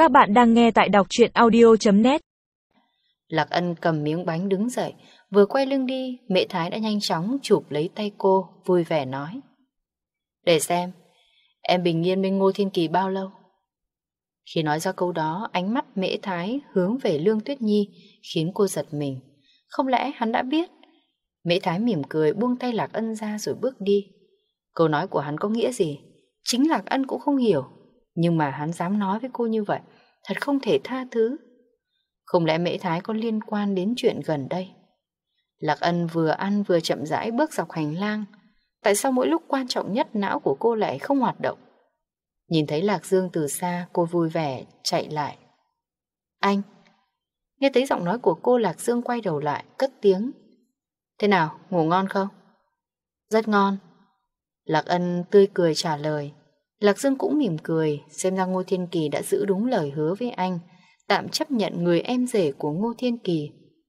Các bạn đang nghe tại đọc truyện audio.net. Lạc Ân cầm miếng bánh đứng dậy, vừa quay lưng đi, Mễ Thái đã nhanh chóng chụp lấy tay cô, vui vẻ nói. Để xem, em bình yên bên Ngô Thiên Kỳ bao lâu? Khi nói ra câu đó, ánh mắt Mễ Thái hướng về Lương Tuyết Nhi, khiến cô giật mình. Không lẽ hắn đã biết? Mễ Thái mỉm cười buông tay Lạc Ân ra rồi bước đi. Câu nói của hắn có nghĩa gì? Chính Lạc Ân cũng không hiểu. Nhưng mà hắn dám nói với cô như vậy, thật không thể tha thứ. Không lẽ Mễ Thái có liên quan đến chuyện gần đây? Lạc Ân vừa ăn vừa chậm rãi bước dọc hành lang. Tại sao mỗi lúc quan trọng nhất não của cô lại không hoạt động? Nhìn thấy Lạc Dương từ xa, cô vui vẻ chạy lại. Anh! Nghe thấy giọng nói của cô, Lạc Dương quay đầu lại, cất tiếng. Thế nào, ngủ ngon không? Rất ngon. Lạc Ân tươi cười trả lời. Lạc Dương cũng mỉm cười, xem ra Ngô Thiên Kỳ đã giữ đúng lời hứa với anh, tạm chấp nhận người em rể của Ngô Thiên Kỳ.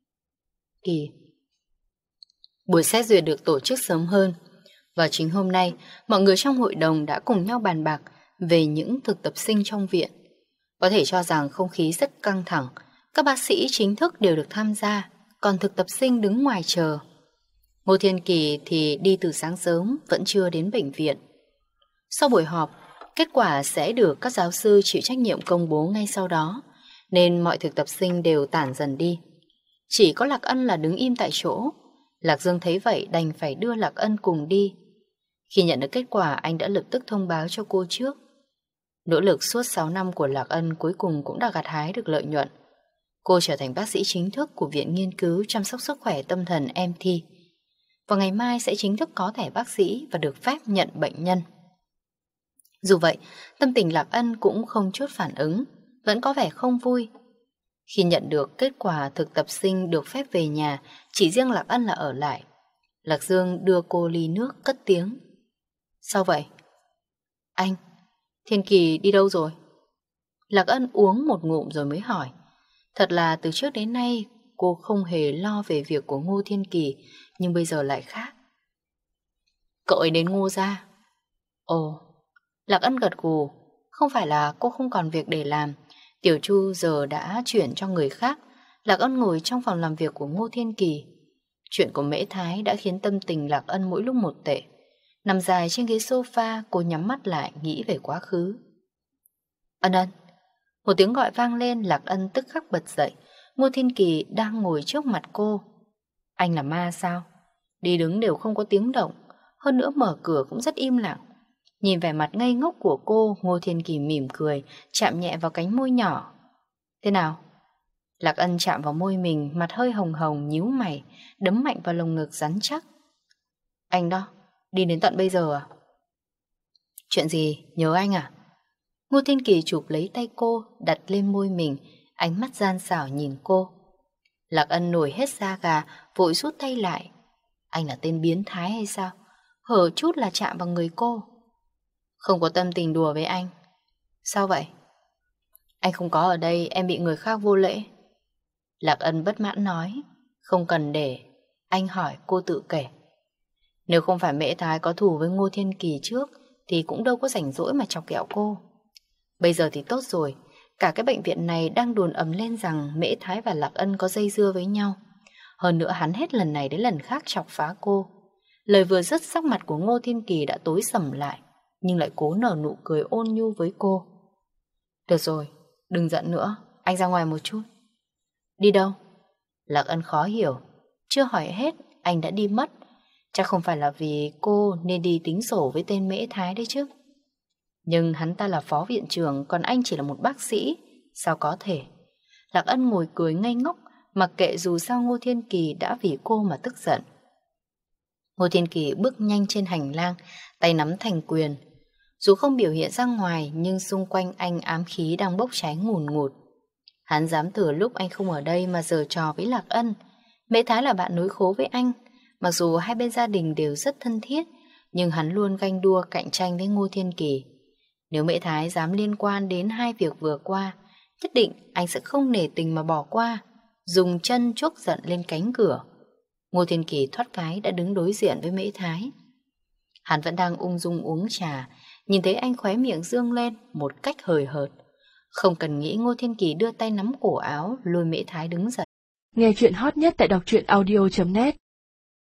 Buổi xét duyệt được tổ chức sớm hơn. Vào chính hôm nay, mọi người trong hội đồng đã cùng nhau bàn bạc về những thực tập sinh trong viện. Có thể cho rằng không khí rất căng thẳng, các bác sĩ chính thức đều được tham gia, còn thực tập sinh đứng ngoài chờ. Ngô Thiên Kỳ thì đi từ sáng sớm, vẫn chưa đến bệnh viện. Sau buổi họp, kết quả sẽ được các giáo sư chịu trách nhiệm công bố ngay sau đó, nên mọi thực tập sinh đều tản dần đi. Chỉ có Lạc Ân là đứng im tại chỗ. Lạc Dương thấy vậy đành phải đưa Lạc Ân cùng đi. Khi nhận được kết quả, anh đã lập tức thông báo cho cô trước. Nỗ lực suốt 6 năm của Lạc Ân cuối cùng cũng đã gặt hái được lợi nhuận. Cô trở thành bác sĩ chính thức của Viện Nghiên cứu Chăm sóc Sức khỏe Tâm thần MT. Và ngày mai sẽ chính thức có thẻ bác sĩ và được phép nhận bệnh nhân. Dù vậy, tâm tình Lạc Ân cũng không chút phản ứng, vẫn có vẻ không vui. Khi nhận được kết quả thực tập sinh được phép về nhà, chỉ riêng Lạc Ân là ở lại. Lạc Dương đưa cô ly nước, cất tiếng. Sao vậy? Anh, Thiên Kỳ đi đâu rồi? Lạc Ân uống một ngụm rồi mới hỏi. Thật là từ trước đến nay cô không hề lo về việc của Ngô Thiên Kỳ, nhưng bây giờ lại khác. Cậu ấy đến Ngô gia. Ồ. Lạc Ân gật gù. Không phải là cô không còn việc để làm. Tiểu Chu giờ đã chuyển cho người khác. Lạc Ân ngồi trong phòng làm việc của Ngô Thiên Kỳ. Chuyện của Mễ Thái đã khiến tâm tình Lạc Ân mỗi lúc một tệ. Nằm dài trên ghế sofa, cô nhắm mắt lại nghĩ về quá khứ. Ân Ân. Một tiếng gọi vang lên, Lạc Ân tức khắc bật dậy. Ngô Thiên Kỳ đang ngồi trước mặt cô. Anh là ma sao? Đi đứng đều không có tiếng động. Hơn nữa mở cửa cũng rất im lặng. Nhìn vẻ mặt ngây ngốc của cô, Ngô Thiên Kỳ mỉm cười, chạm nhẹ vào cánh môi nhỏ. Thế nào? Lạc Ân chạm vào môi mình, mặt hơi hồng hồng, nhíu mày, đấm mạnh vào lồng ngực rắn chắc. Anh đó, đi đến tận bây giờ à? Chuyện gì? Nhớ anh à? Ngô Thiên Kỳ chụp lấy tay cô, đặt lên môi mình, ánh mắt gian xảo nhìn cô. Lạc Ân nổi hết da gà, vội rút tay lại. Anh là tên biến thái hay sao? Hở chút là chạm vào người cô. Không có tâm tình đùa với anh. Sao vậy? Anh không có ở đây, em bị người khác vô lễ. Lạc Ân bất mãn nói. Không cần để anh hỏi, cô tự kể. Nếu không phải Mễ Thái có thù với Ngô Thiên Kỳ trước thì cũng đâu có rảnh rỗi mà chọc ghẹo cô. Bây giờ thì tốt rồi. Cả cái bệnh viện này đang đồn ầm lên rằng Mễ Thái và Lạc Ân có dây dưa với nhau. Hơn nữa hắn hết lần này đến lần khác chọc phá cô. Lời vừa dứt, sắc mặt của Ngô Thiên Kỳ đã tối sầm lại, nhưng lại cố nở nụ cười ôn nhu với cô. Được rồi, đừng giận nữa, anh ra ngoài một chút. Đi đâu? Lạc Ân khó hiểu. Chưa hỏi hết, anh đã đi mất. Chắc không phải là vì cô nên đi tính sổ với tên Mễ Thái đấy chứ. Nhưng hắn ta là phó viện trưởng, còn anh chỉ là một bác sĩ. Sao có thể? Lạc Ân ngồi cười ngây ngốc, mặc kệ dù sao Ngô Thiên Kỳ đã vì cô mà tức giận. Ngô Thiên Kỳ bước nhanh trên hành lang, tay nắm thành quyền. Dù không biểu hiện ra ngoài, nhưng xung quanh anh ám khí đang bốc cháy ngùn ngụt. Hắn dám thừa lúc anh không ở đây mà giở trò với Lạc Ân. Mễ Thái là bạn nối khố với anh. Mặc dù hai bên gia đình đều rất thân thiết, nhưng hắn luôn ganh đua cạnh tranh với Ngô Thiên Kỳ. Nếu Mễ Thái dám liên quan đến hai việc vừa qua, nhất định anh sẽ không nể tình mà bỏ qua, dùng chân chuốc giận lên cánh cửa. Ngô Thiên Kỳ thoát cái đã đứng đối diện với Mễ Thái. Hắn vẫn đang ung dung uống trà, nhìn thấy anh khóe miệng dương lên một cách hời hợt. Không cần nghĩ, Ngô Thiên Kỳ đưa tay nắm cổ áo, lôi Mễ Thái đứng dậy. Nghe chuyện hot nhất tại đọc truyện audio.net